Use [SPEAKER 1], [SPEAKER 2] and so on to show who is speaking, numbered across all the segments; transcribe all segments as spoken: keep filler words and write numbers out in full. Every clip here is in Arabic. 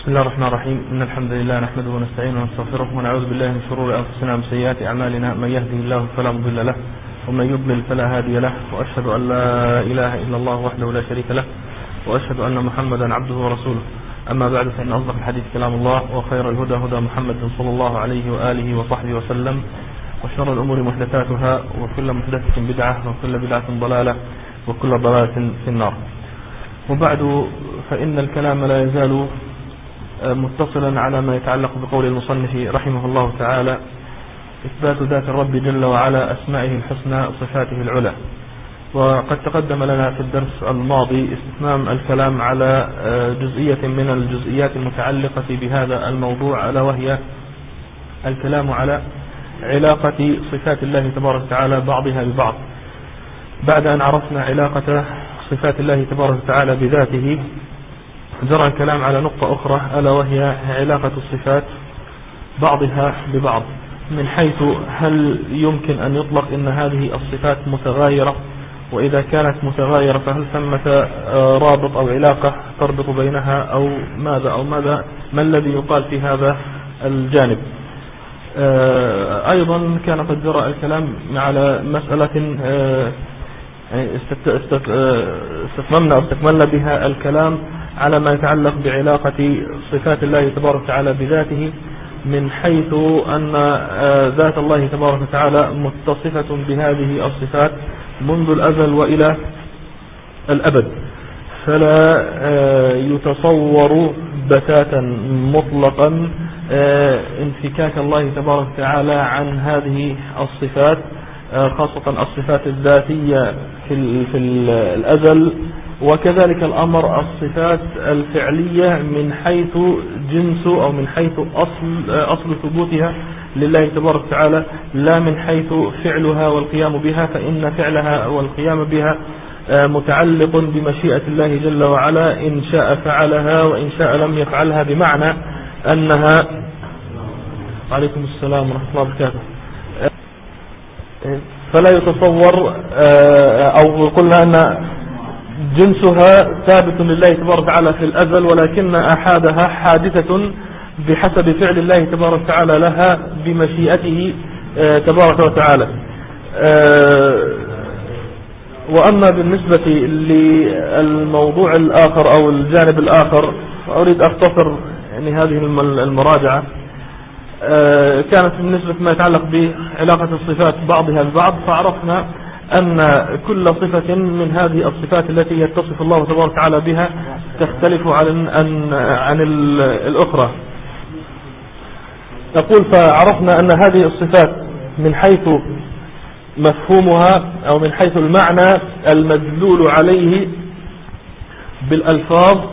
[SPEAKER 1] بسم الله الرحمن الرحيم. إن الحمد لله نحمده ونستعينه ونستغفره ونعوذ بالله من شرور أنفسنا ومن سيئات أعمالنا، من يهده الله فلا مضل له ومن يضلل فلا هادي له، وأشهد أن لا إله إلا الله وحده لا شريك له، وأشهد أن محمدا عبده ورسوله. أما بعد، فإن أصدق الحديث كلام الله، وخير الهدى هدى محمد صلى الله عليه وآله وصحبه وسلم، وشر الأمور محدثاتها، وكل محدثة بدعة، وكل بدعة ضلالة، وكل ضلالة في النار. وبعد، فإن الكلام لا يزال متصلا على ما يتعلق بقول المصنف رحمه الله تعالى: إثبات ذات الرب جل وعلا، أسمائه الحسنى، صفاته العلى. وقد تقدم لنا في الدرس الماضي استتمام الكلام على جزئية من الجزئيات المتعلقة بهذا الموضوع، ألا وهي الكلام على علاقة صفات الله تبارك وتعالى بعضها ببعض. بعد أن عرفنا علاقة صفات الله تبارك وتعالى بذاته، جرى الكلام على نقطة أخرى، ألا وهي علاقة الصفات بعضها ببعض، من حيث هل يمكن أن يطلق إن هذه الصفات متغايرة، وإذا كانت متغايرة فهل ثمة رابط أو علاقة تربط بينها، أو ماذا أو ماذا ما الذي يقال في هذا الجانب. أيضا كان قد جرى الكلام على مسألة استتممنا واستكملنا بها الكلام على ما يتعلق بعلاقة صفات الله تبارك وتعالى بذاته، من حيث أن ذات الله تبارك وتعالى متصفة بهذه الصفات منذ الأزل وإلى الأبد، فلا يتصور بتاتا مطلقا انفكاك الله تبارك وتعالى عن هذه الصفات، خاصة الصفات الذاتية في, في الأزل، وكذلك الأمر الصفات الفعلية من حيث جنس أو من حيث أصل, أصل ثبوتها لله تبارك وتعالى، لا من حيث فعلها والقيام بها، فإن فعلها والقيام بها متعلق بمشيئة الله جل وعلا، إن شاء فعلها وإن شاء لم يفعلها، بمعنى أنها عليكم السلام ورحمة الله وبركاته. فلا يتصور، أو قلنا أن جنسها ثابت لله تبارك وتعالى في الأزل، ولكن أحادها حادثة بحسب فعل الله تبارك وتعالى لها بمشيئته تبارك وتعالى. وأما بالنسبة للموضوع الآخر أو الجانب الآخر، أريد أختصر يعني هذه المراجعة. كانت بالنسبة ما يتعلق بعلاقة الصفات بعضها ببعض، فعرفنا أن كل صفة من هذه الصفات التي يتصف الله تبارك وتعالى بها تختلف عن عن, عن الأخرى. نقول فعرفنا أن هذه الصفات من حيث مفهومها أو من حيث المعنى المدلول عليه بالألفاظ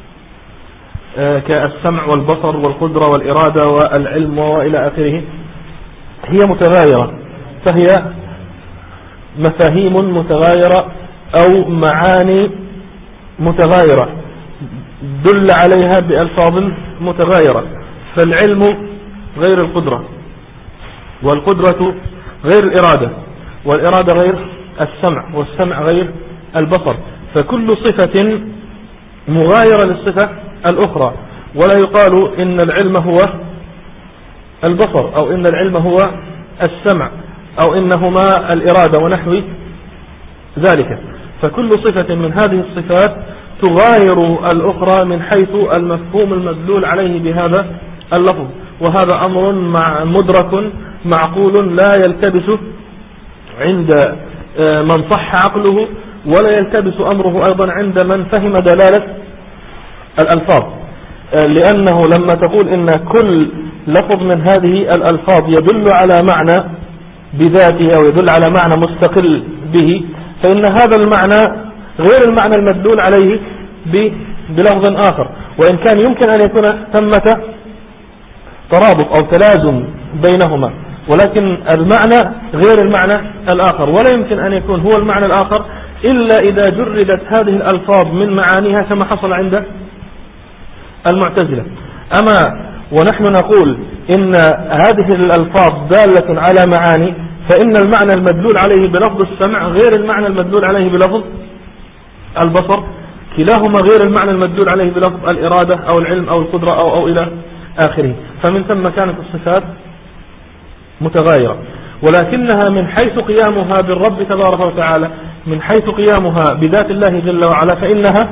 [SPEAKER 1] كالسمع والبصر والقدرة والإرادة والعلم وإلى آخره، هي متغايرة، فهي مفاهيم متغايرة أو معاني متغايرة دل عليها بألفاظ متغايرة. فالعلم غير القدرة، والقدرة غير الإرادة، والإرادة غير السمع، والسمع غير البصر، فكل صفة مغايرة للصفة الأخرى. ولا يقال إن العلم هو البصر، أو إن العلم هو السمع، أو إنهما الإرادة ونحو ذلك. فكل صفة من هذه الصفات تغاير الأخرى من حيث المفهوم المدلول عليه بهذا اللفظ، وهذا أمر مع مدرك معقول لا يلتبس عند من صح عقله، ولا يلتبس أمره أيضا عند من فهم دلالة الألفاظ، لأنه لما تقول إن كل لفظ من هذه الألفاظ يدل على معنى بذاته أو يدل على معنى مستقل به، فإن هذا المعنى غير المعنى المدلول عليه بلفظ آخر، وإن كان يمكن أن يكون ثمة ترابط أو تلازم بينهما، ولكن المعنى غير المعنى الآخر، ولا يمكن أن يكون هو المعنى الآخر إلا إذا جردت هذه الألفاظ من معانيها، كما حصل عند المعتزلة. أما ونحن نقول إن هذه الألفاظ دالة على معاني، فإن المعنى المدلول عليه بلفظ السمع غير المعنى المدلول عليه بلفظ البصر، كلاهما غير المعنى المدلول عليه بلفظ الإرادة أو العلم أو القدرة أو, أو إلى آخره. فمن ثم كانت الصفات متغايرة، ولكنها من حيث قيامها بالرب تبارك وتعالى، من حيث قيامها بذات الله جل وعلا، فإنها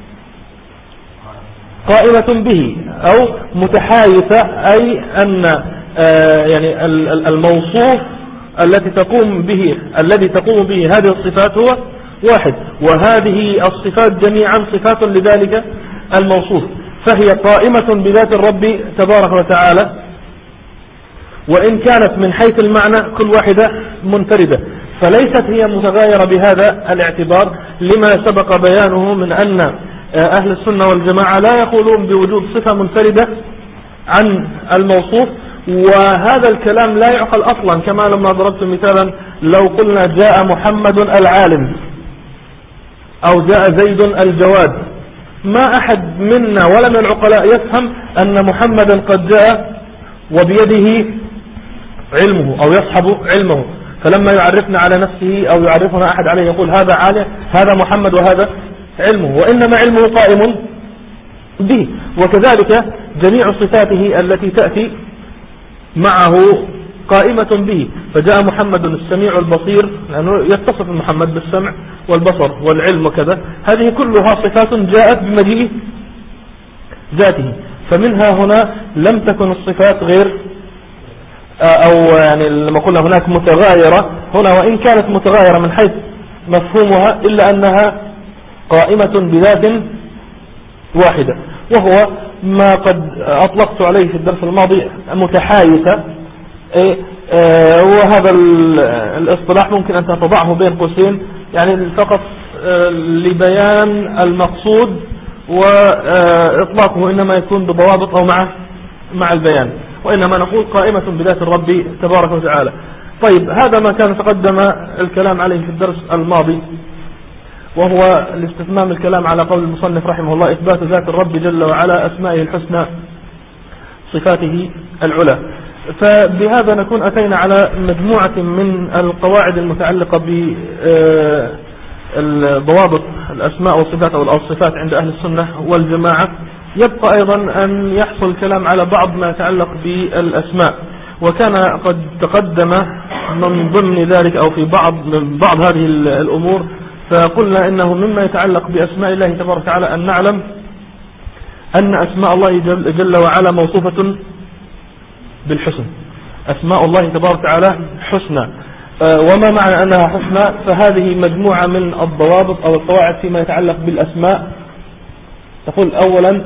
[SPEAKER 1] قائمة به أو متحايثة، أي أن آه يعني الموصوف التي تقوم به الذي تقوم به هذه الصفات هو واحد، وهذه الصفات جميعا صفات لذلك الموصوف، فهي قائمة بذات الرب تبارك وتعالى، وإن كانت من حيث المعنى كل واحدة منفردة، فليست هي متغايرة بهذا الاعتبار، لما سبق بيانه من أن أهل السنة والجماعة لا يقولون بوجود صفة منفردة عن الموصوف، وهذا الكلام لا يعقل أصلا، كما لما ضربت مثالا لو قلنا جاء محمد العالم أو جاء زيد الجواد، ما أحد منا ولا من العقلاء يفهم أن محمدا قد جاء وبيده علمه أو يصحب علمه، فلما يعرفنا على نفسه أو يعرفنا أحد عليه يقول هذا عالم، هذا محمد وهذا علمه، وإنما علمه قائم به. وكذلك جميع صفاته التي تأتي معه قائمة به، فجاء محمد السميع البصير لأنه يعني يتصف محمد بالسمع والبصر والعلم وكذا، هذه كلها صفات جاءت بمجيء ذاته، فمنها هنا لم تكن الصفات غير أو يعني لما قلنا هناك متغايرة هنا، وإن كانت متغايرة من حيث مفهومها إلا أنها قائمة بذات واحدة، وهو ما قد أطلقت عليه في الدرس الماضي متحايثة. وهذا الاصطلاح ممكن أن تضعه بين قوسين يعني فقط لبيان المقصود، وإطلاقه إنما يكون بضوابط أو مع مع البيان، وإنما نقول قائمة بذات الرب تبارك وتعالى. طيب، هذا ما كان تقدم الكلام عليه في الدرس الماضي، وهو الاستتمام الكلام على قول المصنف رحمه الله إثبات ذات الرب جل وعلا أسمائه الحسنى صفاته العلى. فبهذا نكون أتينا على مجموعة من القواعد المتعلقة بضوابط الأسماء والصفات أو الصفات عند أهل السنة والجماعة. يبقى أيضا أن يحصل الكلام على بعض ما يتعلق بالأسماء، وكان قد تقدم من ضمن ذلك أو في بعض بعض هذه الأمور، فقلنا إنه مما يتعلق بأسماء الله تبارك وتعالى أن نعلم أن أسماء الله جل وعلا موصوفة بالحسن، أسماء الله تبارك وتعالى حسنى. وما معنى أنها حسنى؟ فهذه مجموعة من الضوابط أو القواعد فيما يتعلق بالأسماء. تقول أولا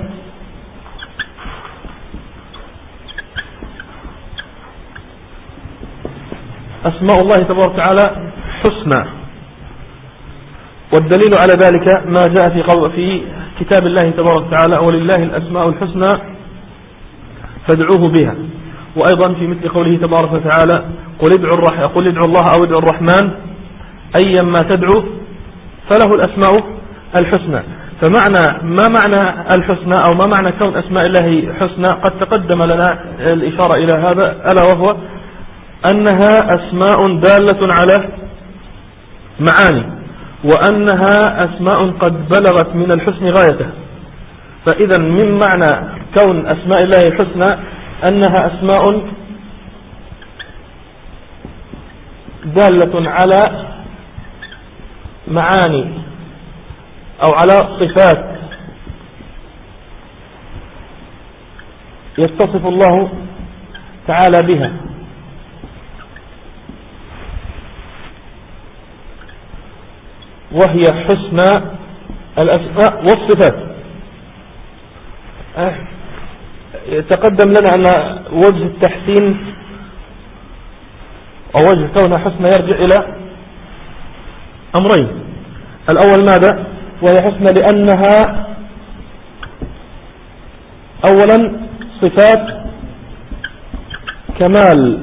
[SPEAKER 1] أسماء الله تبارك وتعالى حسنى، والدليل على ذلك ما جاء في قول في كتاب الله تبارك وتعالى ولله الأسماء الحسنى فادعوه بها، وأيضا في مثل قوله تبارك وتعالى قل ادعوا الرح قل ادعوا الله أو ادعوا الرحمن أيما تدعو فله الأسماء الحسنى. فمعنى ما معنى الحسنى أو ما معنى كون أسماء الله حسنى قد تقدم لنا الإشارة إلى هذا، ألا وهو أنها أسماء دالة على معاني، وأنها أسماء قد بلغت من الحسن غايته. فإذا من معنى كون أسماء الله الحسنى أنها أسماء دالة على معاني أو على صفات يتصف الله تعالى بها، وهي حسنى الأسماء والصفات. تقدم لنا أن وجه التحسين أو وجه كونها حسنى يرجع إلى أمرين. الأول ماذا؟ وهي حسنى لأنها أولا صفات كمال،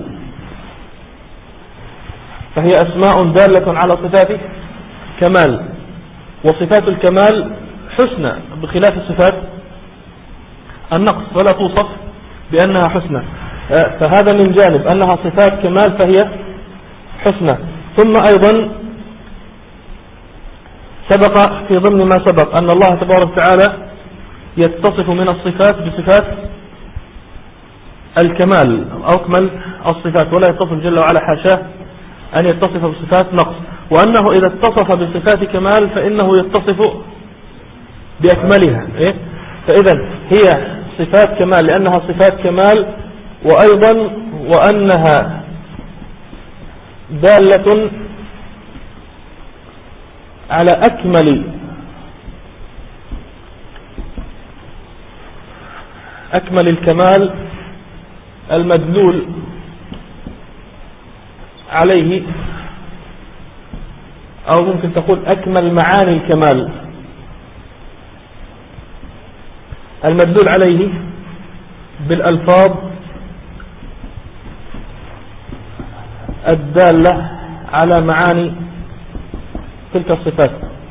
[SPEAKER 1] فهي أسماء دالة على صفات كمال، وصفات الكمال حسنى بخلاف الصفات النقص فلا توصف بأنها حسنى. فهذا من جانب أنها صفات كمال فهي حسنى. ثم أيضا سبق في ضمن ما سبق أن الله تبارك وتعالى يتصف من الصفات بصفات الكمال أو أكمل الصفات، ولا يتصف جل وعلا حاشاه أن يتصف بصفات نقص، وأنه إذا اتصف بصفات كمال فإنه يتصف بأكملها. إيه؟ فإذا هي صفات كمال لأنها صفات كمال، وأيضا وأنها دالة على أكمل أكمل الكمال المدلول عليه، أو ممكن تقول أكمل معاني الكمال المدلول عليه بالألفاظ الدالة على معاني تلك الصفات.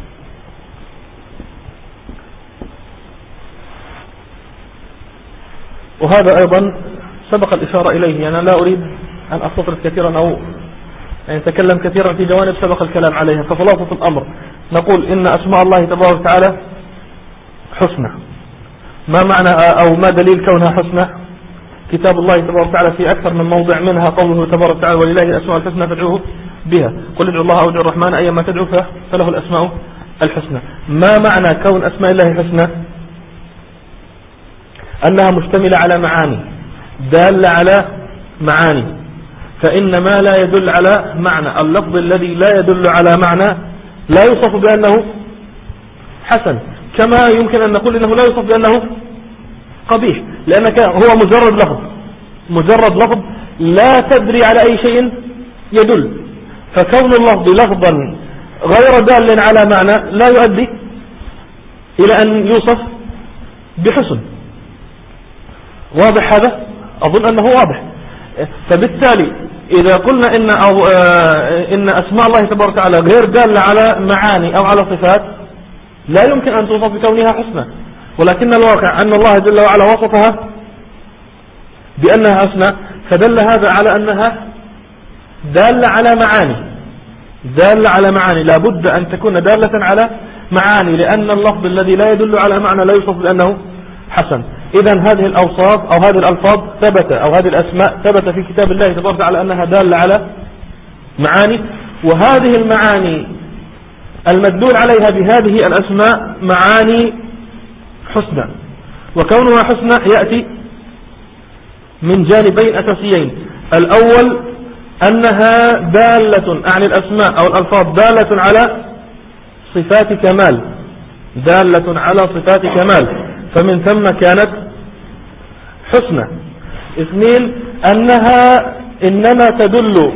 [SPEAKER 1] وهذا أيضا سبق الإشارة إليه. أنا لا أريد أن أستطرد كثيرا أو يعني أتكلم كثيرا في جوانب سبق الكلام عليها. فخلاصة الأمر نقول إن أسماء الله تبارك وتعالى حسنى. ما معنى أو ما دليل كونها حسنى؟ كتاب الله تبارك وتعالى في أكثر من موضع، منها قوله تبارك وتعالى ولله الأسماء الحسنى فادعوه بها، قل ادعوا الله أو ادعوا الرحمن أيما تدعو فله الأسماء الحسنى. ما معنى كون أسماء الله حسنى؟ أنها مشتملة على معاني، دالة على معاني، فإن ما لا يدل على معنى، اللفظ الذي لا يدل على معنى لا يوصف بأنه حسن، كما يمكن أن نقول إنه لا يوصف بأنه قبيح، لأنك هو مجرد لفظ، مجرد لفظ لا تدري على أي شيء يدل. فكون اللفظ لفظا غير دال على معنى لا يؤدي إلى أن يوصف بحسن. واضح هذا؟ أظن أنه واضح. فبالتالي إذا قلنا إن, أو إن أسماء الله تبارك وتعالى غير دالة على معاني أو على صفات لا يمكن أن توصف بكونها حسنى، ولكن الواقع أن الله جل وعلا وصفها بأنها حسنى، فدل هذا على أنها دالة على معاني، دالة على معاني، لا بد أن تكون دالة على معاني، لأن اللفظ الذي لا يدل على معنى لا يوصف بأنه حسن. إذن هذه الأوصاف أو هذه الألفاظ ثبت أو هذه الأسماء ثبت في كتاب الله تبارك وتعالى أنها دالة على معاني، وهذه المعاني المدلول عليها بهذه الأسماء معاني حسنى. وكونها حسنى يأتي من جانبين أساسيين: الأول أنها دالة عن الأسماء أو الألفاظ دالة على صفات كمال، دالة على صفات كمال، فمن ثم كانت حسنى. اثنين، أنها إنما تدل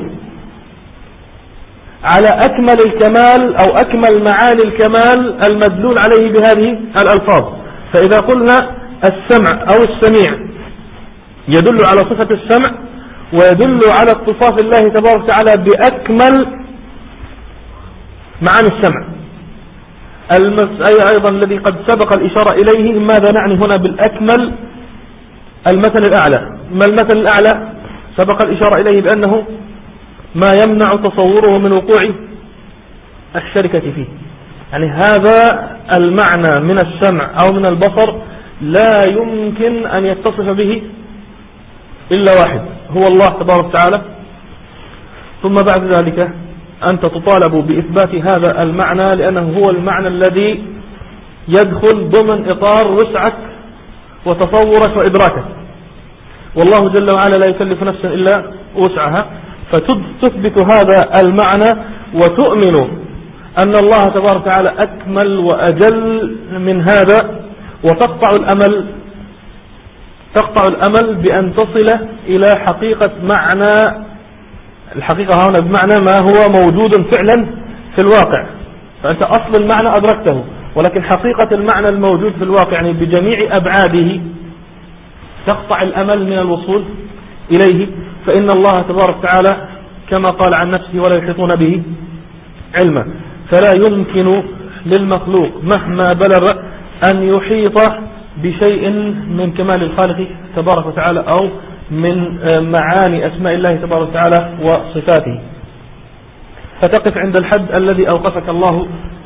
[SPEAKER 1] على أكمل الكمال أو أكمل معاني الكمال المدلول عليه بهذه الألفاظ. فإذا قلنا السمع أو السميع يدل على صفة السمع ويدل على اتصاف الله تبارك وتعالى بأكمل معاني السمع. أي أيضا الذي قد سبق الإشارة إليه، ماذا نعني هنا بالأكمل؟ المثل الأعلى. ما المثل الأعلى؟ سبق الإشارة إليه بأنه ما يمنع تصوره من وقوع الشركة فيه. يعني هذا المعنى من السمع أو من البصر لا يمكن أن يتصف به إلا واحد، هو الله تبارك وتعالى. ثم بعد ذلك أنت تطالب بإثبات هذا المعنى، لأنه هو المعنى الذي يدخل ضمن إطار وسعك وتصورك وإدراكك، والله جل وعلا لا يكلف نفسا إلا وسعها. فتثبت هذا المعنى وتؤمن أن الله تبارك وتعالى أكمل وأجل من هذا، وتقطع الأمل تقطع الأمل بأن تصل إلى حقيقة معنى. الحقيقة هنا بمعنى ما هو موجود فعلا في الواقع، فأنت أصل المعنى أدركته، ولكن حقيقة المعنى الموجود في الواقع يعني بجميع أبعاده تقطع الأمل من الوصول إليه. فإن الله تبارك وتعالى كما قال عن نفسه ولا يحيطون به علما، فلا يمكن للمخلوق مهما بلغ أن يحيط بشيء من كمال الخالق تبارك وتعالى أو من معاني أسماء الله تبارك وتعالى وصفاته. فتقف عند الحد الذي أوقفك الله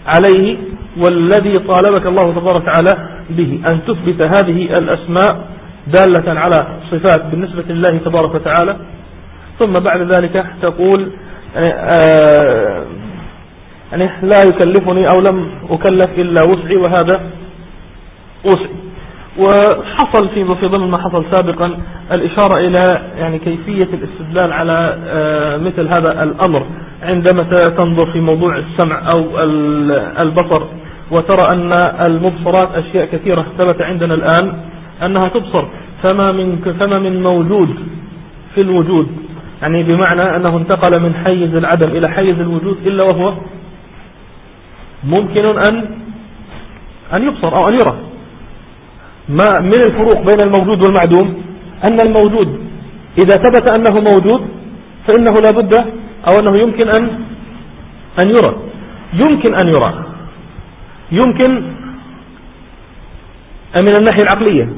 [SPEAKER 1] عليه والذي طالبك الله تبارك وتعالى به، أن تثبت هذه الأسماء دالة على صفات بالنسبة لله تبارك وتعالى. ثم بعد ذلك تقول يعني, آه يعني لا يكلفني أو لم أكلف إلا وسعي وهذا وسعي. وحصل في في ضمن ما حصل سابقا الإشارة إلى يعني كيفية الاستدلال على آه مثل هذا الأمر عندما تنظر في موضوع السمع أو البصر وترى أن المبصرات أشياء كثيرة ثبت عندنا الآن أنها تبصر، فما من فما من موجود في الوجود، يعني بمعنى أنه انتقل من حيز العدم إلى حيز الوجود إلا وهو ممكن أن أن يبصر أو أن يرى. ما من الفروق بين الموجود والمعدوم أن الموجود إذا ثبت أنه موجود فإنه لا بد أو أنه يمكن أن أن يرى، يمكن أن يرى، يمكن من الناحية العقلية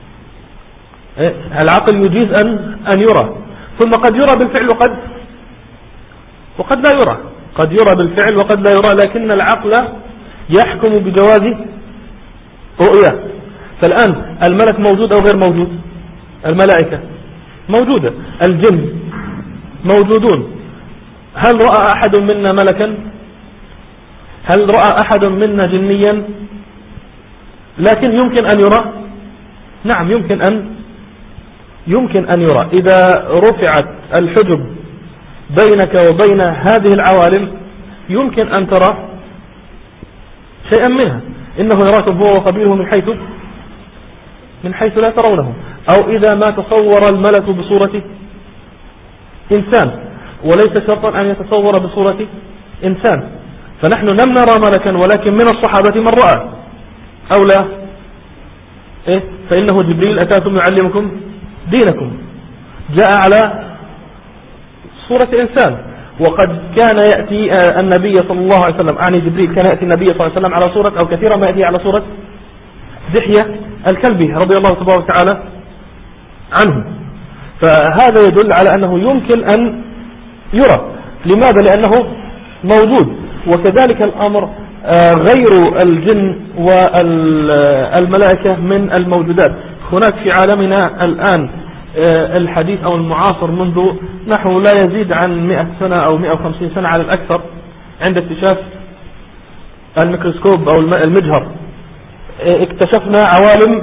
[SPEAKER 1] العقل يجيز أن أن يرى، ثم قد يرى بالفعل وقد وقد لا يرى، قد يرى بالفعل وقد لا يرى، لكن العقل يحكم بجواز رؤية. فالآن الملك موجود أو غير موجود؟ الملائكة موجودة، الجن موجودون. هل رأى أحد منا ملكا؟ هل رأى أحد منا جنيا؟ لكن يمكن أن يرى، نعم يمكن أن يمكن أن يرى. إذا رفعت الحجب بينك وبين هذه العوالم يمكن أن ترى شيئا منها. إنه يراكم هو وقبيله من حيث من حيث لا ترونه. أو إذا ما تصور الملك بصورة إنسان، وليس شرطا أن يتصور بصورة إنسان، فنحن لم نرى ملكا ولكن من الصحابة من رأى أو لا إيه؟ فإنه جبريل أتاكم يعلمكم دينكم، جاء على صورة إنسان. وقد كان يأتي النبي صلى الله عليه وسلم، أعني جبريل كان يأتي النبي صلى الله عليه وسلم على صورة أو كثيرا ما يأتي على صورة دحية الكلبي رضي الله تبارك وتعالى عنه. فهذا يدل على أنه يمكن أن يرى. لماذا؟ لأنه موجود. وكذلك الأمر غير الجن والملائكة من الموجودات. هناك في عالمنا الآن الحديث أو المعاصر منذ نحو لا يزيد عن مئة سنة أو مئة وخمسين سنة على الأكثر، عند اكتشاف الميكروسكوب أو المجهر اكتشفنا عوالم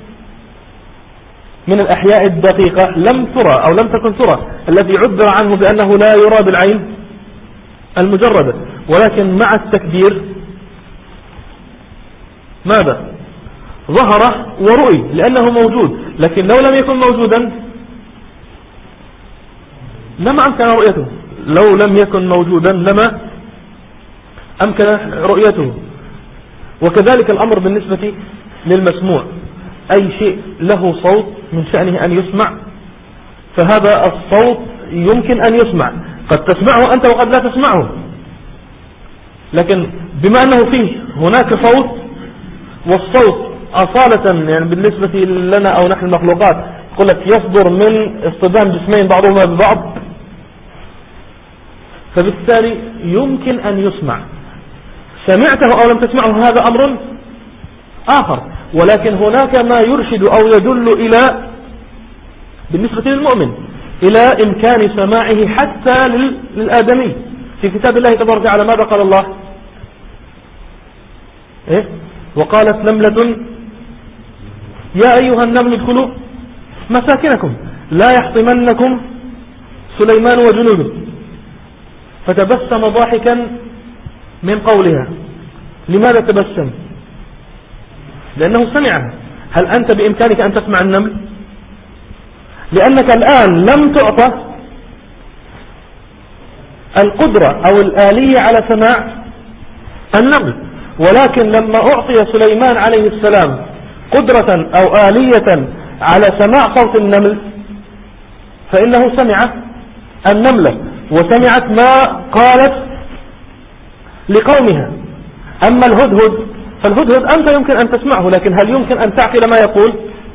[SPEAKER 1] من الأحياء الدقيقة لم ترى أو لم تكن ترى، الذي عبر عنه بأنه لا يرى بالعين المجردة، ولكن مع التكبير ماذا؟ ظهر ورؤي لأنه موجود. لكن لو لم يكن موجودا لما أمكن رؤيته، لو لم يكن موجودا لما أمكن رؤيته. وكذلك الأمر بالنسبة للمسموع، أي شيء له صوت من شأنه أن يسمع، فهذا الصوت يمكن أن يسمع، قد تسمعه أنت وقد لا تسمعه، لكن بما أنه فيه هناك صوت، والصوت أصالة يعني بالنسبة لنا أو نحن المخلوقات يقول لك يصدر من اصطدام جسمين بعضهما ببعض، فبالتالي يمكن أن يسمع. سمعته أو لم تسمعه هذا أمر آخر، ولكن هناك ما يرشد أو يدل إلى بالنسبة للمؤمن إلى إمكان سماعه حتى للآدمي. في كتاب الله تبارك وتعالى ماذا قال الله؟ إيه؟ وقالت نملة يا أيها النمل ادخلوا مساكنكم لا يحطمنكم سليمان وجنوده، فتبسم ضاحكا من قولها. لماذا تبسم؟ لأنه سمعها. هل أنت بإمكانك أن تسمع النمل؟ لأنك الآن لم تعطى القدرة أو الآلية على سماع النمل، ولكن لما أعطي سليمان عليه السلام قدرة أو آلية على سماع صوت النمل فإنه سمع النملة وسمعت ما قالت لقومها. أما الهدهد فالهدهد أنت يمكن أن تسمعه، لكن هل يمكن أن تعقل ما يقول؟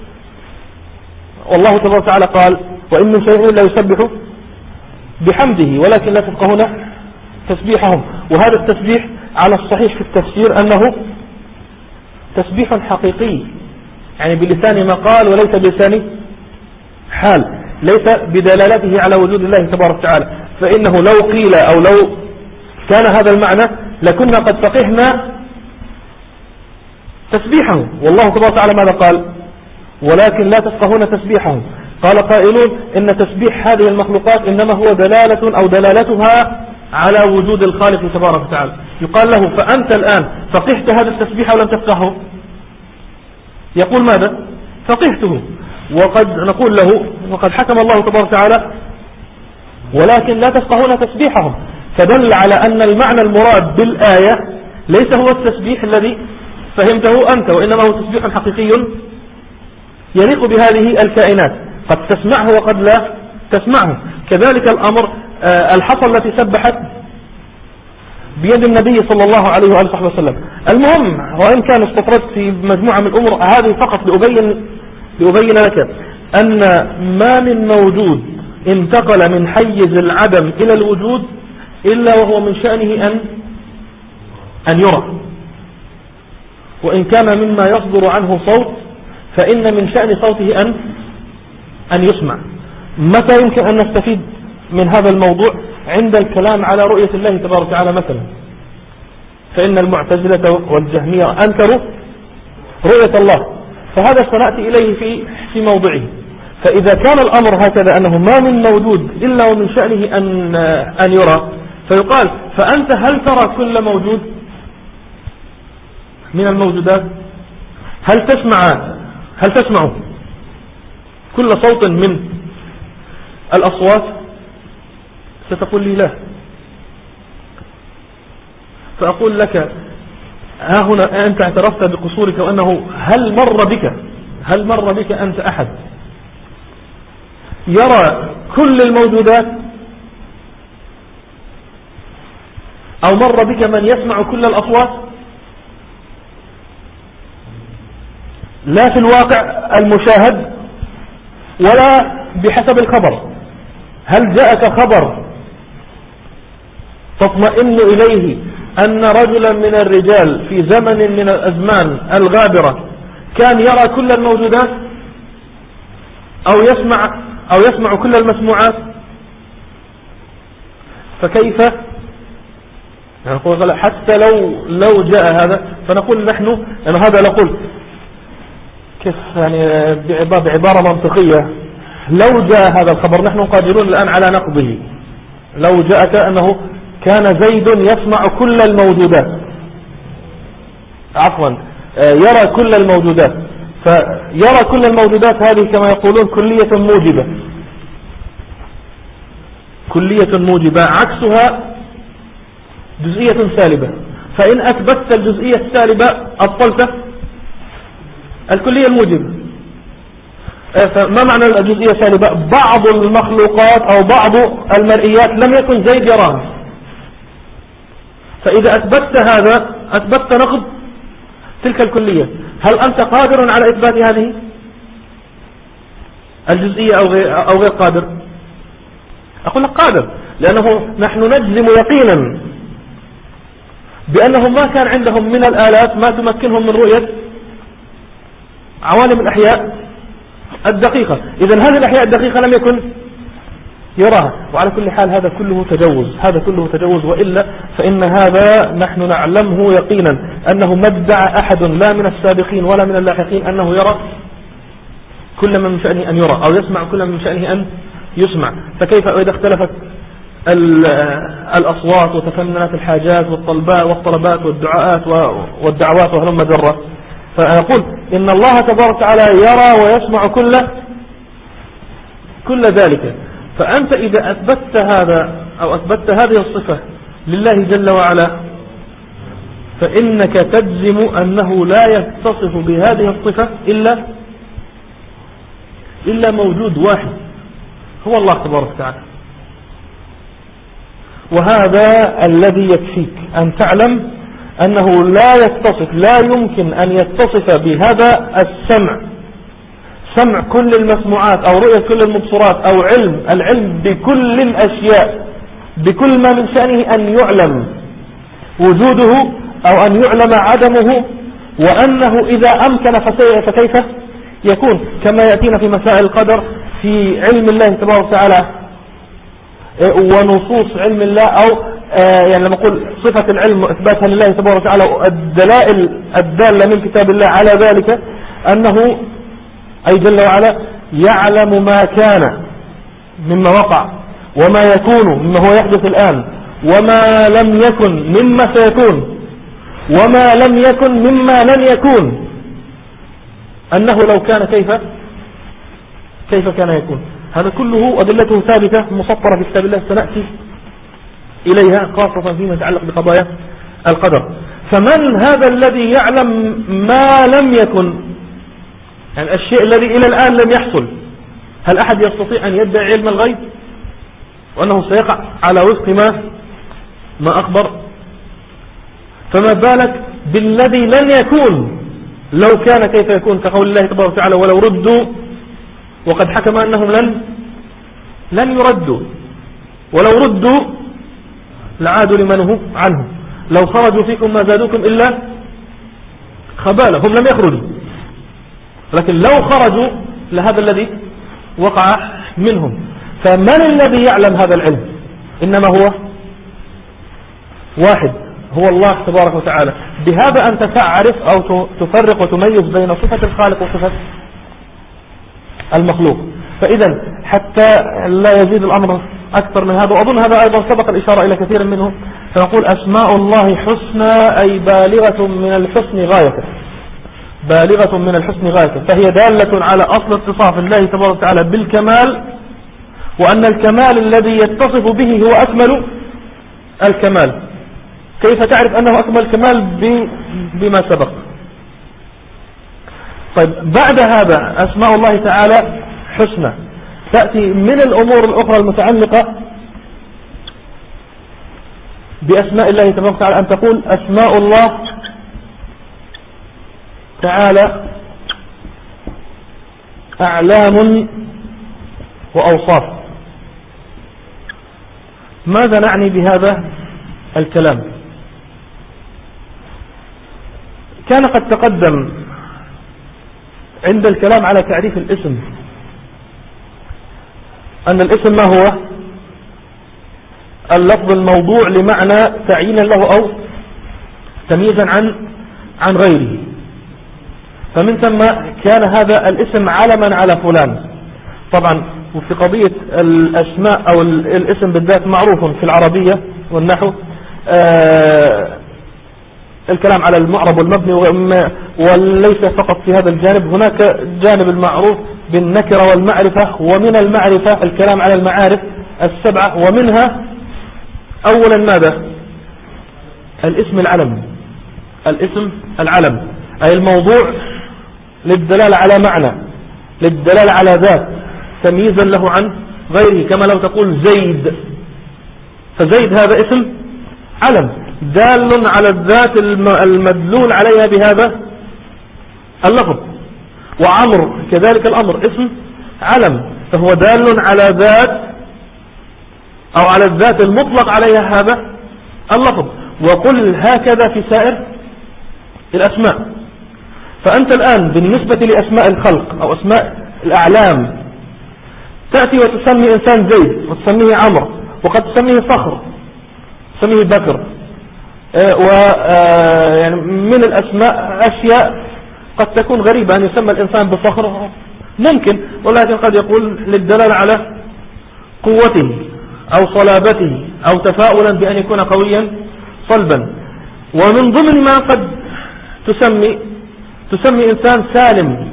[SPEAKER 1] والله تبارك وتعالى قال وإن من شيء لا يسبح بحمده ولكن لا تفقهون تسبيحهم. وهذا التسبيح على الصحيح في التفسير أنه تسبيح حقيقي، يعني بلسان مقال وليس بلسان حال، ليس بدلالته على وجود الله تبارك وتعالى. فإنه لو قيل أو لو كان هذا المعنى لكنا قد فقهنا تسبيحه، والله تبارك وتعالى ماذا قال؟ ولكن لا تفقهون تسبيحهم. قال قائلون إن تسبيح هذه المخلوقات إنما هو دلالة أو دلالتها على وجود الخالق تبارك وتعالى. يقال له فأنت الآن فقهت هذا التسبيح أو لم تفقهه؟ يقول ماذا؟ فقهته. وقد نقول له وقد حكم الله تبارك وتعالى ولكن لا تفقهون تسبيحهم، فدل على أن المعنى المراد بالآية ليس هو التسبيح الذي فهمته أنت، وإنما هو تسبيح حقيقي يليق بهذه الكائنات، قد تسمعه وقد لا تسمعه. كذلك الأمر الحصى التي سبحت بيد النبي صلى الله عليه وآله وسلم. المهم، وإن كان استطردت في مجموعة من الأمور هذه فقط لأبين, لأبين لك أن ما من موجود انتقل من حيز العدم إلى الوجود إلا وهو من شأنه أن, أن يرى، وإن كان مما يصدر عنه صوت فإن من شأن صوته أن, أن يسمع. متى يمكن أن نستفيد من هذا الموضوع؟ عند الكلام على رؤية الله تبارك وتعالى مثلا، فإن المعتزلة والجهمية أنكروا رؤية الله، فهذا سنأتي إليه في في موضعه. فإذا كان الأمر هكذا أنه ما من موجود إلا ومن شأنه أن أن يرى، فيقال فأنت هل ترى كل موجود من الموجودات؟ هل تسمع هل تسمع كل صوت من الأصوات؟ ستقول لي لا. فأقول لك ها هنا أنت اعترفت بقصورك، وأنه هل مر بك هل مر بك أنت أحد يرى كل الموجودات، أو مر بك من يسمع كل الأصوات؟ لا في الواقع المشاهد ولا بحسب الخبر. هل جاءك خبر تطمئن إليه أن رجلا من الرجال في زمن من الأزمان الغابرة كان يرى كل الموجودات أو يسمع أو يسمع كل المسموعات؟ فكيف نقول حتى لو لو جاء هذا، فنقول نحن أن هذا نقول كيف يعني بعبارة منطقية، لو جاء هذا الخبر نحن قادرون الآن على نقضه. لو جاءك أنه كان زيد يسمع كل الموجودات، عفوا يرى كل الموجودات، فيرى كل الموجودات هذه كما يقولون كلية موجبة، كلية موجبة عكسها جزئية سالبة. فإن أثبتت الجزئية السالبة أبطلت الكلية الموجبة. فما معنى الجزئية السالبة؟ بعض المخلوقات أو بعض المرئيات لم يكن زيد يراها، فإذا أثبتت هذا أثبتت نقض تلك الكلية. هل أنت قادر على إثبات هذه الجزئية أو غير, أو غير قادر؟ أقول لك قادر، لأنه نحن نجزم يقينا بأنهم ما كان عندهم من الآلات ما تمكنهم من رؤية عوالم الأحياء الدقيقة. إذن هذه الأحياء الدقيقة لم يكن يراها. وعلى كل حال هذا كله تجوز، هذا كله تجوز، وإلا فإن هذا نحن نعلمه يقينا أنه ما ادعى أحد لا من السابقين ولا من اللاحقين أنه يرى كل من شأنه أن يرى أو يسمع كل من شأنه أن يسمع. فكيف إذا اختلفت الأصوات وتفننت الحاجات والطلبات والطلبات والدعاءات والدعوات وهلم جرة؟ فأقول إن الله تبارك وتعالى يرى ويسمع كل كل ذلك. فأنت إذا أثبتت هذا أو أثبتت هذه الصفة لله جل وعلا، فإنك تجزم أنه لا يتصف بهذه الصفة إلا إلا موجود واحد هو الله تبارك وتعالى. وهذا الذي يكفيك أن تعلم أنه لا يتصف، لا يمكن أن يتصف بهذا السمع، سمع كل المسموعات أو رؤية كل المبصرات أو علم العلم بكل الأشياء بكل ما من شأنه أن يعلم وجوده أو أن يعلم عدمه، وأنه إذا أمكن فكيف يكون، كما يأتينا في مسائل القدر في علم الله تبارك وتعالى ونصوص علم الله، أو يعني لما نقول صفة العلم وإثباتها لله تبارك وتعالى، الدلائل الدالة من كتاب الله على ذلك، أنه أي جل وعلا يعلم ما كان مما وقع، وما يكون مما هو يحدث الآن، وما لم يكن مما سيكون، وما لم يكن مما لن يكون، أنه لو كان كيف كيف كان يكون. هذا كله أدلته ثابتة مسطرة في كتاب الله، سنأتي إليها خاصة فيما يتعلق بقضايا القدر. فمن هذا الذي يعلم ما لم يكن، يعني الشيء الذي إلى الآن لم يحصل؟ هل أحد يستطيع أن يدعي علم الغيب وأنه سيقع على وفق ما ما أخبر؟ فما بالك بالذي لن يكون لو كان كيف يكون، كقول الله تبارك وتعالى ولو ردوا وقد حكم أنهم لن لن يردوا، ولو ردوا لعادوا لما نهوا عنه، لو خرجوا فيكم ما زادوكم إلا خبالة. هم لم يخرجوا، لكن لو خرجوا لهذا الذي وقع منهم. فمن الذي يعلم هذا العلم؟ إنما هو واحد، هو الله تبارك وتعالى. بهذا أنت تعرف أو تفرق وتميز بين صفة الخالق وصفة المخلوق. فإذا حتى لا يزيد الأمر أكثر من هذا، وأظن هذا أيضا سبق الإشارة إلى كثير منه، فنقول أسماء الله حسنى أي بالغة من الحسن غايته، بالغة من الحسن غايته، فهي دالة على أصل اتصاف الله تبارك وتعالى بالكمال، وأن الكمال الذي يتصف به هو أكمل الكمال. كيف تعرف أنه أكمل الكمال؟ بما سبق. طيب بعد هذا أسماء الله تعالى حسنى، تأتي من الأمور الأخرى المتعلقة بأسماء الله تبارك وتعالى أن تقول أسماء الله تعالى أعلام وأوصاف. ماذا نعني بهذا الكلام؟ كان قد تقدم عند الكلام على تعريف الاسم أن الاسم ما هو؟ اللفظ الموضوع لمعنى تعيينا له أو تمييزا عن عن غيره. فمن ثم كان هذا الاسم علما على فلان. طبعا وفي قضية الأسماء أو الاسم بالذات معروف في العربية والنحو آه الكلام على المعرب والمبني، وليس فقط في هذا الجانب، هناك جانب المعروف بالنكرة والمعرفة، ومن المعرفة الكلام على المعارف السبعة، ومنها أولا ماذا؟ الاسم العلم. الاسم العلم أي الموضوع للدلالة على معنى، للدلالة على ذات، تمييزا له عن غيره، كما لو تقول زيد، فزيد هذا اسم علم دال على الذات المدلول عليها بهذا اللفظ. وعمر كذلك الأمر اسم علم، فهو دال على ذات أو على الذات المطلق عليها هذا اللفظ. وقل هكذا في سائر الأسماء. فأنت الآن بالنسبة لأسماء الخلق أو أسماء الأعلام تأتي وتسمي إنسان زيد وتسميه عمر، وقد تسميه صخر، تسميه بكر، ويعني من الأسماء أشياء قد تكون غريبة، أن يسمى الإنسان بصخر ممكن، ولكن قد يقول للدلالة على قوته أو صلابته أو تفاؤلا بأن يكون قويا صلبا. ومن ضمن ما قد تسمي تسمي إنسان سالم،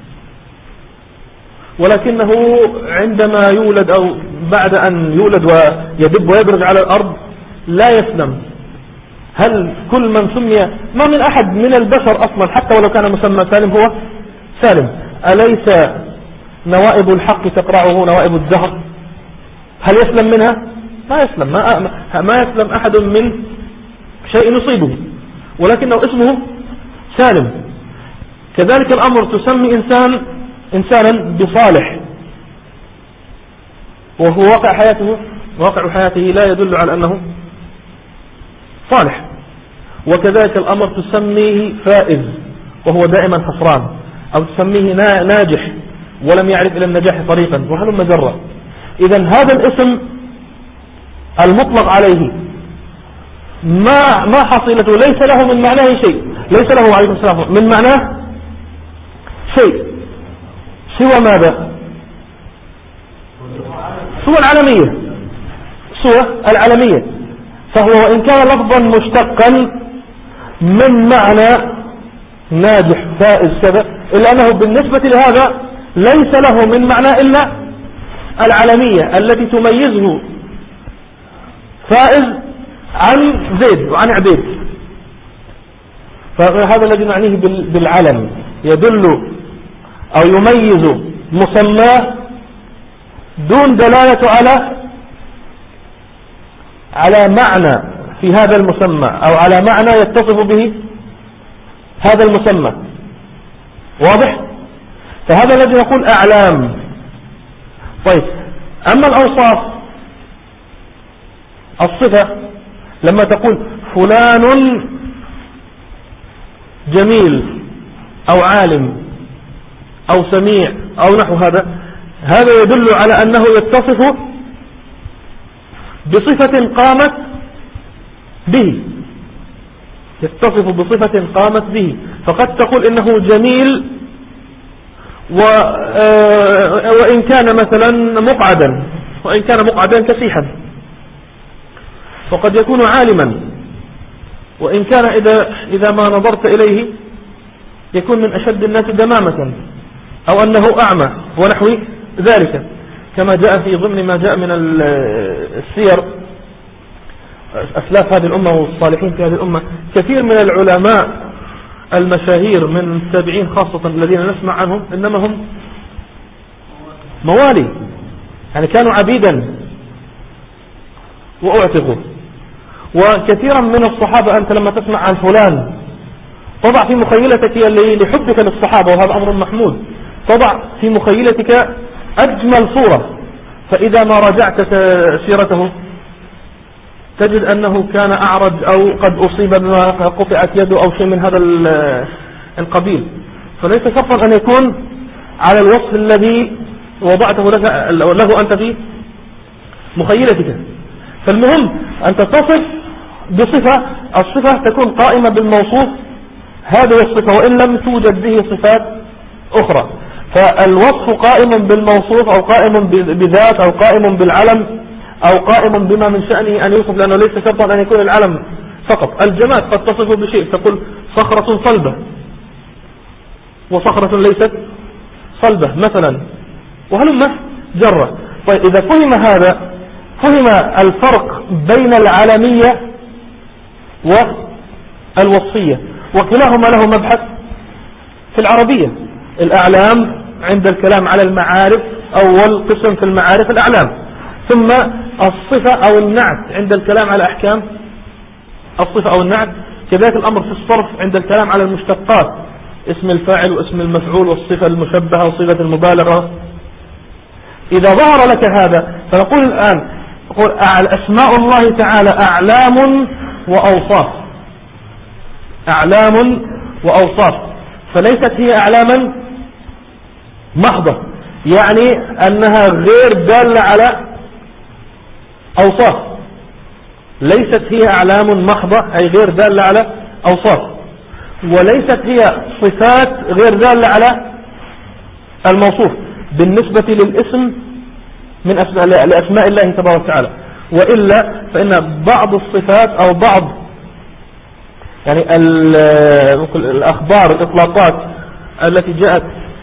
[SPEAKER 1] ولكنه عندما يولد أو بعد أن يولد ويدب ويبرز على الأرض لا يسلم. هل كل من سمي، ما من أحد من البشر أصلا حتى ولو كان مسمى سالم هو سالم؟ أليس نوائب الحق تقرعه نوائب الدهر؟ هل يسلم منها؟ ما يسلم، ما, ما يسلم أحد من شيء يصيبه، ولكنه اسمه سالم. كذلك الأمر تسمي إنسان إنسانا بصالح، وهو واقع حياته واقع حياته لا يدل على أنه صالح، وكذلك الأمر تسميه فائز وهو دائما خسران، أو تسميه ناجح ولم يعرف إلى النجاح طريقا، وهلم جرا. إذا هذا الاسم المطلق عليه ما ما حصيلته، ليس له من معناه شيء، ليس له عليه السلام من معناه شيء سوى ماذا؟ سوى العالمية، سوى العالمية. فهو وإن كان لفظا مشتقا من معنى ناجح فائز كذا، إلا أنه بالنسبة لهذا ليس له من معنى إلا العالمية التي تميزه فائز عن زيد وعن عبيد. فهذا الذي نعنيه بالعلم، يدل أو يميز مسماه دون دلالة على على معنى في هذا المسمى أو على معنى يتصف به هذا المسمى. واضح؟ فهذا الذي يقول أعلام. طيب، أما الأوصاف، الصفة لما تقول فلان جميل أو عالم أو سميع أو نحو هذا، هذا يدل على أنه يتصف بصفة قامت به، يتصف بصفة قامت به. فقد تقول إنه جميل وإن كان مثلا مقعدا، وإن كان مقعدا كسيحا. وقد يكون عالما وإن كان إذا, إذا ما نظرت إليه يكون من أشد الناس دمامة، أو أنه أعمى ونحو ذلك، كما جاء في ضمن ما جاء من السير أسلاف هذه الأمة والصالحين في هذه الأمة. كثير من العلماء المشاهير من التابعين خاصة الذين نسمع عنهم إنما هم موالي، يعني كانوا عبيدا وأعتقوا. وكثيرا من الصحابة أنت لما تسمع عن فلان تضع في مخيلتك لحبك للصحابة، وهذا أمر محمود، تضع في مخيلتك أجمل صورة. فإذا ما رجعت سيرته تجد أنه كان أعرج أو قد أصيب بما قطعت يده أو شيء من هذا القبيل. فليس شرطا أن يكون على الوصف الذي وضعته له أنت في مخيلتك. فالمهم أن تتصف بصفة، الصفة تكون قائمة بالموصوف هذه الصفة وإن لم توجد به صفات أخرى. فالوصف قائم بالموصوف أو قائم بذات أو قائم بالعلم أو قائم بما من شأنه أن يوصف، لأنه ليس شرطا أن يكون العلم فقط. الجماد قد تصف بشيء، تقول صخرة صلبة وصخرة ليست صلبة مثلا، وهلم جرة. طيب، إذا فهم هذا فهم الفرق بين العلمية والوصفية، وكلاهما له مبحث في العربية. الأعلام عند الكلام على المعارف، أول قسم في المعارف الأعلام، ثم الصفة أو النعت عند الكلام على أحكام الصفة أو النعت. كذلك الأمر في الصرف عند الكلام على المشتقات، اسم الفاعل واسم المفعول والصفة المشبهة وصفة المبالغة. إذا ظهر لك هذا فنقول الآن نقول أسماء الله تعالى أعلام وأوصاف، أعلام وأوصاف، فليست هي أعلاما محضة، يعني أنها غير دالة على أوصاف. ليست هي أعلام محضة أي غير دالة على أوصاف، وليست هي صفات غير دالة على الموصوف بالنسبة للاسم من أسماء, لأسماء الله تبارك وتعالى. وإلا فإن بعض الصفات أو بعض يعني الأخبار الإطلاقات التي جاءت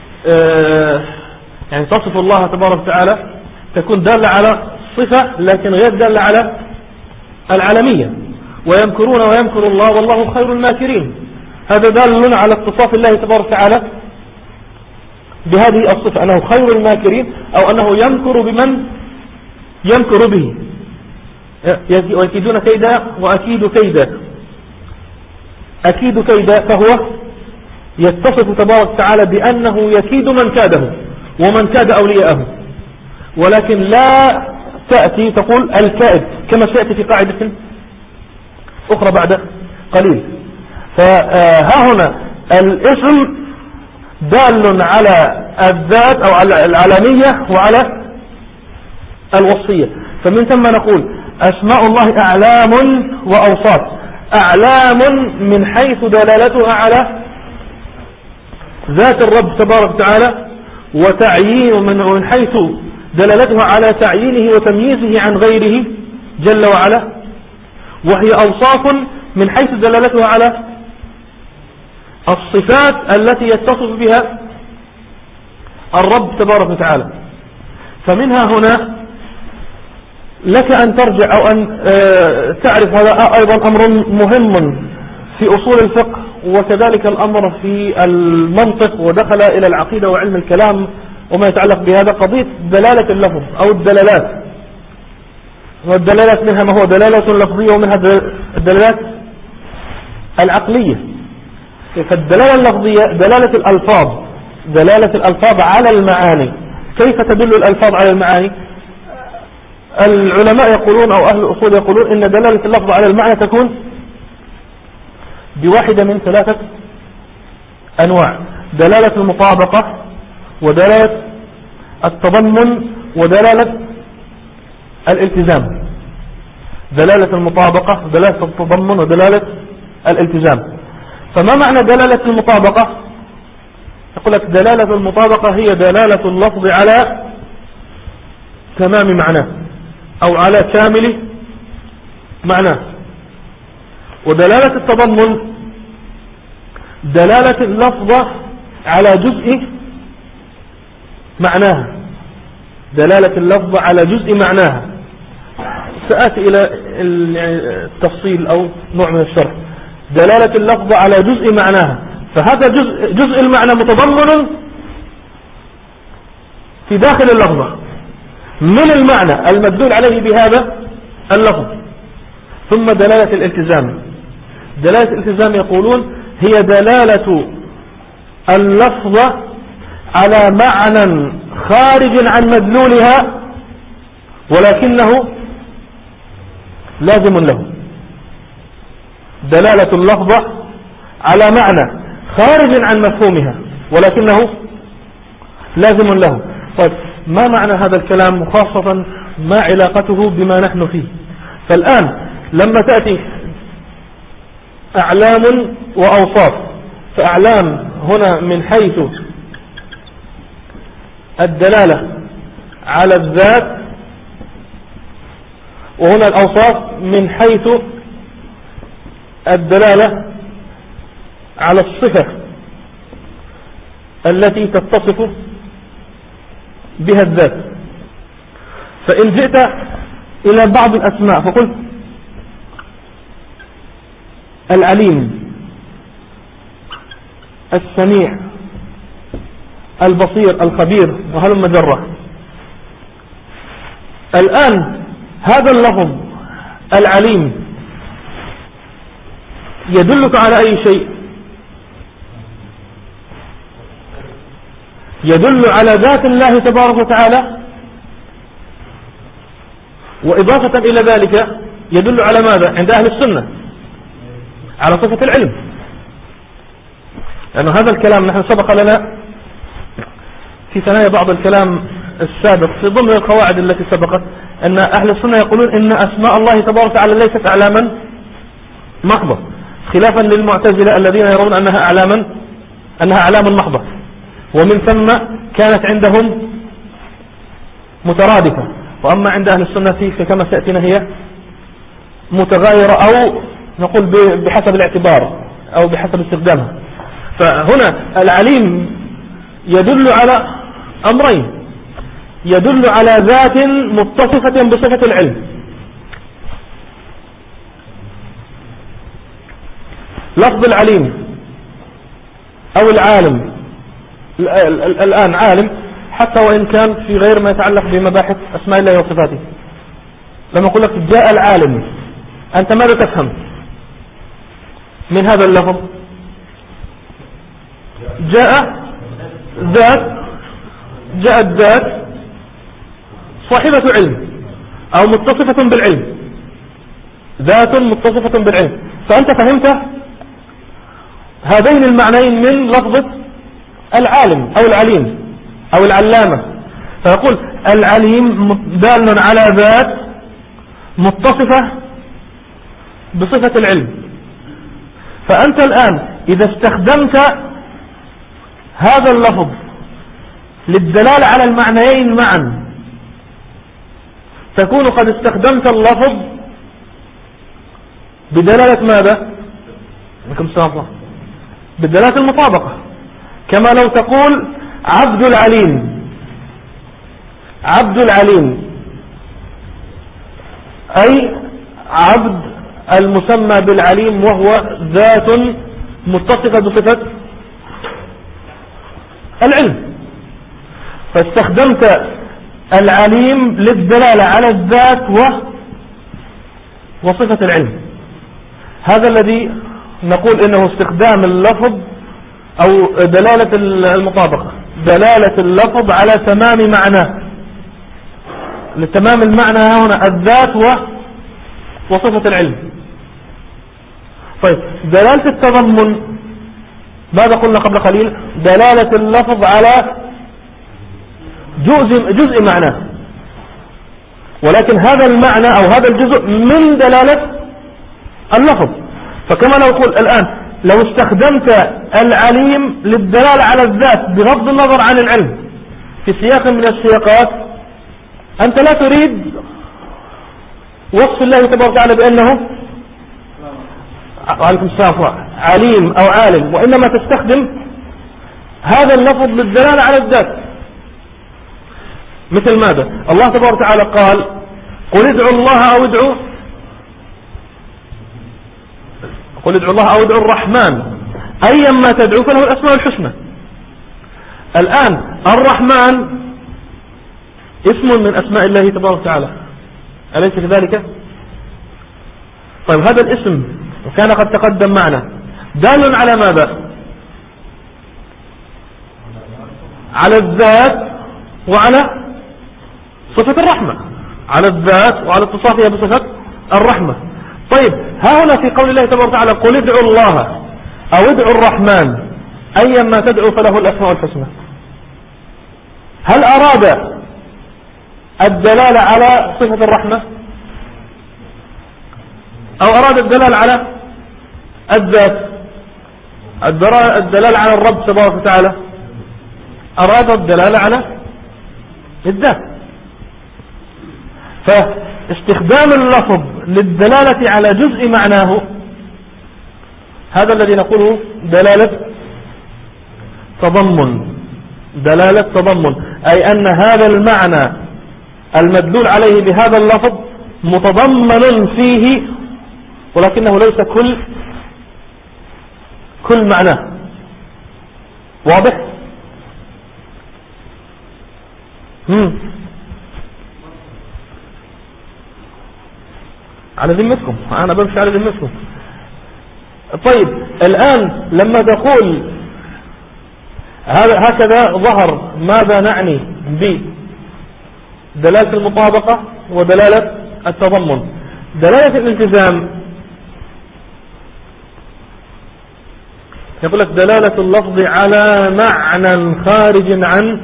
[SPEAKER 1] يعني تصف الله تبارك وتعالى تكون دالة على صفة لكن غير دالة على العالمية. ويمكرون ويمكر الله والله خير الماكرين، هذا دال على اتصاف الله تبارك وتعالى بهذه الصفة أنه خير الماكرين، أو أنه يمكر بمن يمكر به. ويكيدون كيدا وأكيد كيدا، أكيد كيدا، فهو يتصف تبارك وتعالى بأنه يكيد من كاده ومن كاد أولياءه، ولكن لا تأتي تقول الكائد كما سيأتي في قاعدة أخرى بعد قليل. فها هنا الاسم دال على الذات أو على العلمية وعلى الوصفية. فمن ثم نقول أسماء الله أعلام وأوصاف. أعلام من حيث دلالتها على ذات الرب تبارك وتعالى، وتعيين من حيث دلالتها على تعيينه وتمييزه عن غيره جل وعلا، وهي أوصاف من حيث دلالتها على الصفات التي يتصف بها الرب تبارك وتعالى. فمنها هنا لك أن ترجع أو أن تعرف، هذا أيضا أمر مهم في أصول الفقه وكذلك الأمر في المنطق، ودخل إلى العقيدة وعلم الكلام وما يتعلق بهذا، قضية دلالة اللفظ أو الدلالات. والدلالات منها ما هو دلالة لفظية ومنها الدلالات العقلية. فالدلالة اللفظية دلالة الألفاظ، دلالة الألفاظ على المعاني. كيف تدل الألفاظ على المعاني؟ العلماء يقولون أو أهل الأصول يقولون إن دلالة اللفظ على المعنى تكون بواحدة من ثلاثة أنواع: دلالة المطابقة، ودلالة التضمن، ودلالة الالتزام. دلالة المطابقة، دلالة التضمن، ودلالة الالتزام. فما معنى دلالة المطابقة؟ يقول لك دلالة المطابقة هي دلالة اللفظ على تمام معناه أو على كامل معناه. ودلالة التضمن دلالة اللفظ على جزء معناها، دلالة اللفظ على جزء معناها. سأتي إلى التفصيل أو نوع من الشرح. دلالة اللفظ على جزء معناها، فهذا جزء, جزء المعنى متضمن في داخل اللفظة من المعنى المدلول عليه بهذا اللفظ. ثم دلالة الالتزام. دلالة الالتزام يقولون هي دلالة اللفظ على معنى خارج عن مدلولها ولكنه لازم له. دلالة اللفظ على معنى خارج عن مفهومها ولكنه لازم له. طيب ما معنى هذا الكلام، وخاصة ما علاقته بما نحن فيه؟ فالآن لما تأتي أعلام وأوصاف، فأعلام هنا من حيث الدلالة على الذات، وهنا الأوصاف من حيث الدلالة على الصفة التي تتصف بها الذات. فإن جئت إلى بعض الأسماء فقلت العليم، السميع، البصير، الخبير، وهلم جرة. الآن هذا اللفظ العليم يدلك على أي شيء؟ يدل على ذات الله تبارك وتعالى، وإضافة إلى ذلك يدل على ماذا عند أهل السنة؟ على صفة العلم. لأن هذا الكلام نحن سبق لنا في ثنايا بعض الكلام السابق في ضمن القواعد التي سبقت أن أهل السنة يقولون إن أسماء الله تبارك وتعالى ليست أعلاما محضة، خلافا للمعتزلة الذين يرون أنها أعلاما أنها أعلام محضة، ومن ثم كانت عندهم مترادفة. وأما عند أهل السنة فكما سيأتينا هي متغايرة، أو نقول بحسب الاعتبار أو بحسب استخدامها. فهنا العليم يدل على أمرين: يدل على ذات متصفة بصفة العلم. لفظ العليم أو العالم الآن عالم، حتى وإن كان في غير ما يتعلق بمباحث أسماء الله وصفاته. لما أقول لك جاء العالم، أنت ماذا تفهم من هذا اللفظ؟ جاء ذات، جاءت ذات صاحبة علم أو متصفة بالعلم، ذات متصفة بالعلم. فأنت فهمت هذين المعنيين من لفظة العالم أو العليم أو العلامة. فيقول العليم دال على ذات متصفة بصفة العلم. فأنت الآن إذا استخدمت هذا اللفظ للدلالة على المعنيين معا تكون قد استخدمت اللفظ بدلالة ماذا؟ بدلالة المطابقة. كما لو تقول عبد العليم، عبد العليم أي عبد المسمى بالعليم وهو ذات متصفة بصفة العلم. فاستخدمت العليم للدلالة على الذات وصفة العلم. هذا الذي نقول إنه استخدام اللفظ أو دلالة المطابقة، دلالة اللفظ على تمام معناه، لتمام المعنى هنا الذات وصفة العلم. طيب دلالة التضمن ماذا قلنا قبل قليل؟ دلالة اللفظ على جزء, جزء معناه، ولكن هذا المعنى أو هذا الجزء من دلالة اللفظ. فكما لو قل الآن لو استخدمت العليم للدلالة على الذات بغض النظر عن العلم في سياق من السياقات، أنت لا تريد وصف الله تبارك وتعالى بأنه وعليكم السلام عليم أو عالم، وإنما تستخدم هذا اللفظ للدلالة على الذات. مثل ماذا؟ الله تبارك وتعالى قال قل ادعوا الله أو ادعوا قل ادعوا الله أو ادعوا الرحمن أيما تدعو فله الأسماء الحسنى. الآن الرحمن اسم من أسماء الله تبارك وتعالى، أليس كذلك؟ طيب هذا الاسم وكان قد تقدم معنا دال على ماذا؟ على الذات وعلى صفة الرحمة، على الذات وعلى اتصافها بصفة الرحمة. طيب ها هنا في قول الله تبارك وتعالى قل ادعوا الله أو ادعوا الرحمن أيما تدعو فله الأسماء الحسنى، هل أراد الدلالة على صفة الرحمة أو أراد الدلالة على الذات؟ الدلالة على الرب تبارك وتعالى أراد الدلالة على الذات. فاستخدام اللفظ للدلالة على جزء معناه هذا الذي نقوله دلالة تضمن، دلالة تضمن، أي أن هذا المعنى المدلول عليه بهذا اللفظ متضمن فيه ولكنه ليس كل كل معناه. واضح؟ هم. على ذمتكم، أنا بمشي على ذمتكم. طيب الآن لما تقول هكذا ظهر ماذا نعني بدلالة المطابقة ودلالة التضمن. دلالة الالتزام يقول لك دلالة اللفظ على معنى خارج عن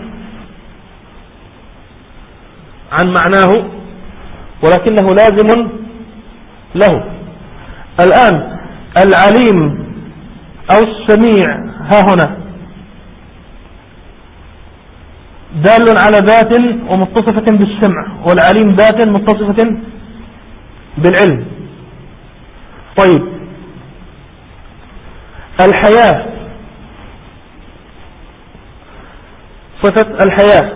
[SPEAKER 1] عن معناه ولكنه لازم له. الآن العليم أو السميع ها هنا دال على ذات ومتصفة بالسمع، والعليم ذات متصفة بالعلم. طيب الحياة، صفة الحياة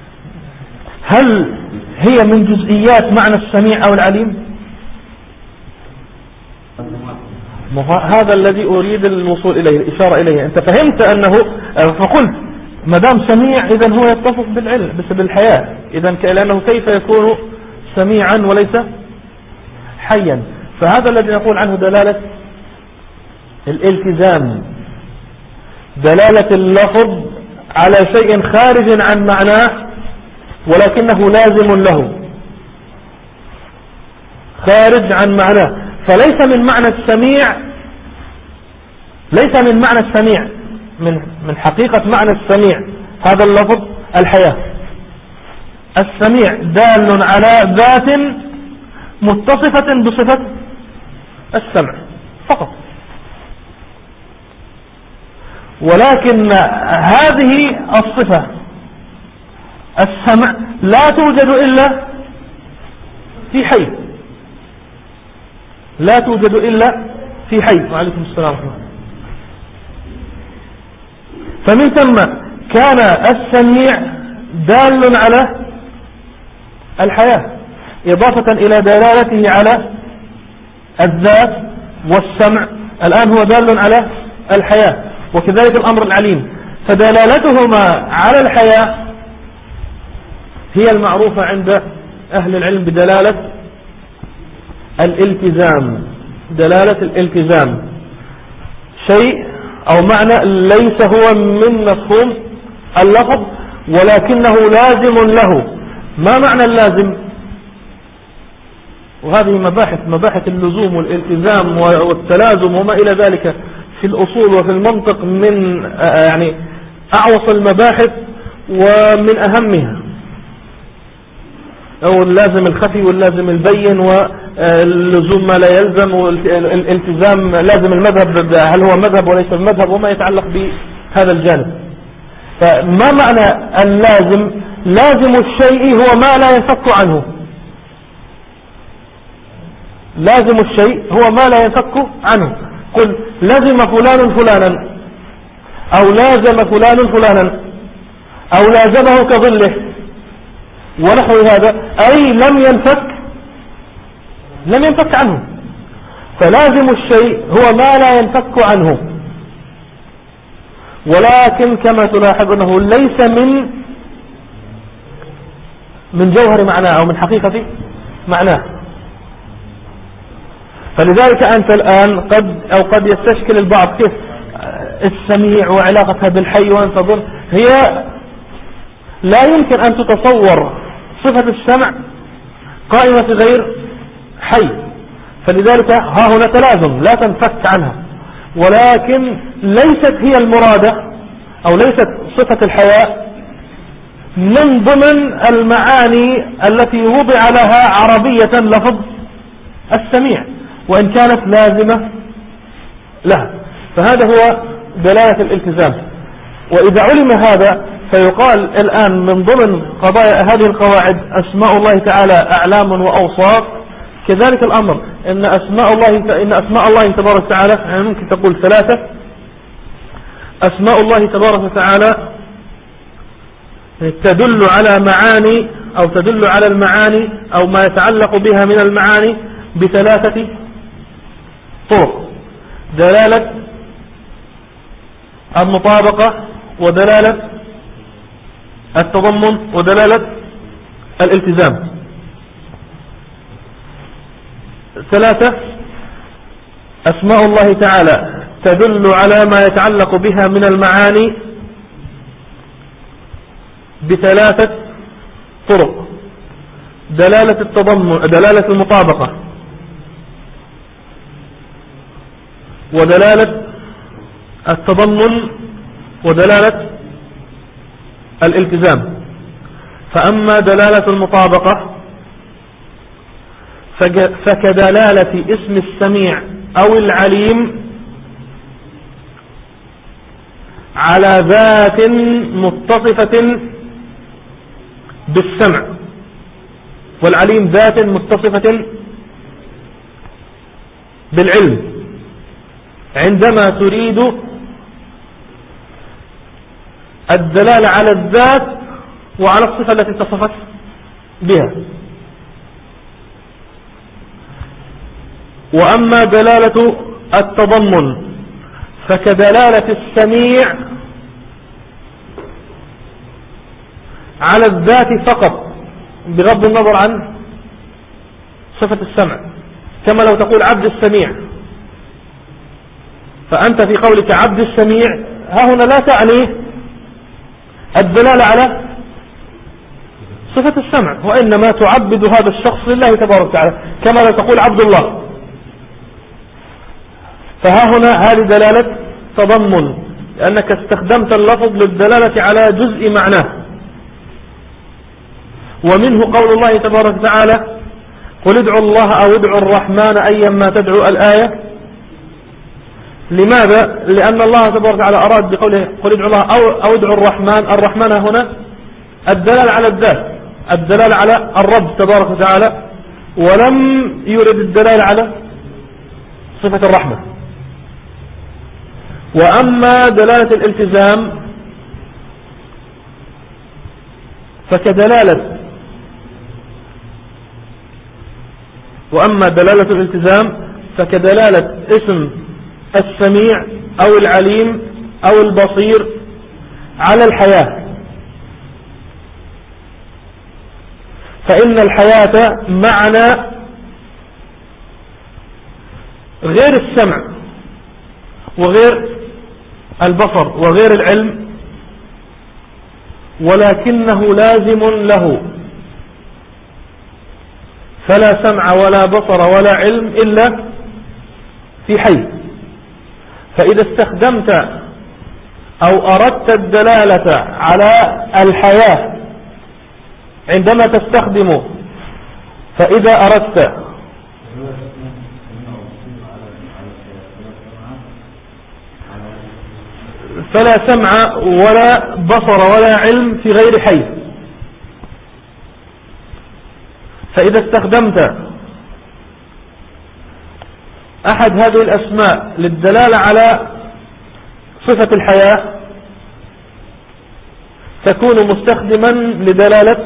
[SPEAKER 1] هل هي من جزئيات معنى السميع أو العليم؟ هذا الذي أريد الوصول إليه، الإشارة إليه. أنت فهمت أنه فقلت ما دام سميع إذن هو يتصف بالعلم بس بالحياة، إذن لأنه كيف يكون سميعا وليس حيا؟ فهذا الذي نقول عنه دلالة الالتزام، دلالة اللفظ على شيء خارج عن معناه ولكنه لازم له، خارج عن معناه. فليس من معنى السميع ليس من معنى السميع من من حقيقة معنى السميع هذا اللفظ الحياة. السميع دال على ذات متصفة بصفة السمع فقط، ولكن هذه الصفة السمع لا توجد إلا في حي، لا توجد إلا في حي. وعليكم السلام ورحمة الله. فمن ثم كان السميع دال على الحياة إضافة إلى دلالته على الذات والسمع، الآن هو دال على الحياة، وكذلك الأمر العليم. فدلالتهما على الحياة هي المعروفة عند أهل العلم بدلالة الالتزام، دلالة الالتزام، شيء أو معنى ليس هو من مفهوم اللفظ ولكنه لازم له. ما معنى اللازم؟ وهذه مباحث مباحث اللزوم والالتزام والتلازم وما إلى ذلك في الأصول وفي المنطق من يعني أعوص المباحث ومن أهمها، أو اللازم الخفي واللازم البين واللزوم ما لا يلزم والالتزام لازم المذهب هل هو مذهب وليس المذهب وما يتعلق بهذا الجانب. فما معنى اللازم؟ لازم الشيء هو ما لا ينفك عنه، لازم الشيء هو ما لا ينفك عنه. قل لازم فلان فلانا أو لازم فلان فلانا أو لازمه كظله ونحو هذا، أي لم ينفك لم ينفك عنه. فلازم الشيء هو ما لا ينفك عنه، ولكن كما تلاحظ أنه ليس من من جوهر معناه أو من حقيقة معناه. فلذلك أنت الآن قد أو قد يستشكل البعض كيف السميع وعلاقتها بالحي، وأن تظن هي لا يمكن أن تتصور صفة السمع قائمة في غير حي، فلذلك ها هنا تلازم لا تنفك عنها، ولكن ليست هي المرادة أو ليست صفة الحياة من ضمن المعاني التي وضع لها عربية لفظ السميع وإن كانت لازمة لها. فهذا هو دلالة الالتزام. وإذا علم هذا فيقال الآن من ضمن قضايا هذه القواعد أسماء الله تعالى أعلام وأوصاف، كذلك الأمر إن أسماء الله إن أسماء الله تبارك وتعالى يعني ممكن تقول ثلاثة. أسماء الله تبارك وتعالى تدل على معاني أو تدل على المعاني أو ما يتعلق بها من المعاني بثلاثة طرق: دلالة المطابقة ودلالة التضمن ودلالة الالتزام. ثلاثة: أسماء الله تعالى تدل على ما يتعلق بها من المعاني بثلاثة طرق: دلالة التضمن دلالة المطابقة ودلالة التضمن ودلالة الالتزام. فأما دلالة المطابقة فكدلالة اسم السميع أو العليم على ذات متصفة بالسمع، والعليم ذات متصفة بالعلم، عندما تريد الدلالة على الذات وعلى الصفة التي اتصفت بها. وأما دلالة التضمن فكدلالة السميع على الذات فقط بغض النظر عن صفة السمع، كما لو تقول عبد السميع، فأنت في قولك عبد السميع ها هنا لا تعني الدلالة على صفة السمع، وإنما تعبد هذا الشخص لله تبارك وتعالى، كما لو تقول عبد الله فها هنا هذه دلالة تضمن، لأنك استخدمت اللفظ للدلالة على جزء معناه. ومنه قول الله تبارك وتعالى قل ادعوا الله أو ادعوا الرحمن أيا ما تدعو الآية. لماذا؟ لأن الله تبارك وتعالى أراد بقوله قل ادعوا الله أو, أو ادعوا الرحمن. الرحمن هنا الدلالة على الذات، الدلالة على الرب تبارك وتعالى، ولم يرد الدلالة على صفة الرحمة. وأما دلالة الالتزام فكدلالة وأما دلالة الالتزام فكدلالة اسم السميع أو العليم أو البصير على الحياة. فإن الحياة معنى غير السمع وغير البصر وغير العلم، ولكنه لازم له، فلا سمع ولا بصر ولا علم إلا في حي. فإذا استخدمت أو أردت الدلالة على الحياة عندما تستخدمه، فإذا أردت فلا سمع ولا بصر ولا علم في غير حي. فإذا استخدمت أحد هذه الأسماء للدلالة على صفة الحياة تكون مستخدما لدلالة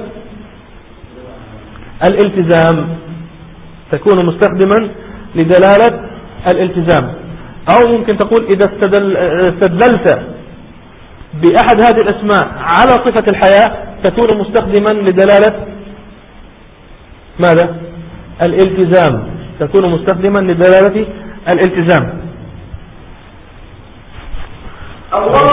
[SPEAKER 1] الالتزام، تكون مستخدما لدلالة الالتزام. أو ممكن تقول إذا استدل استدللت بأحد هذه الأسماء على صفة الحياة تكون مستخدما لدلالة ماذا؟ الالتزام، تكون مستخدما لدلالة الالتزام. الله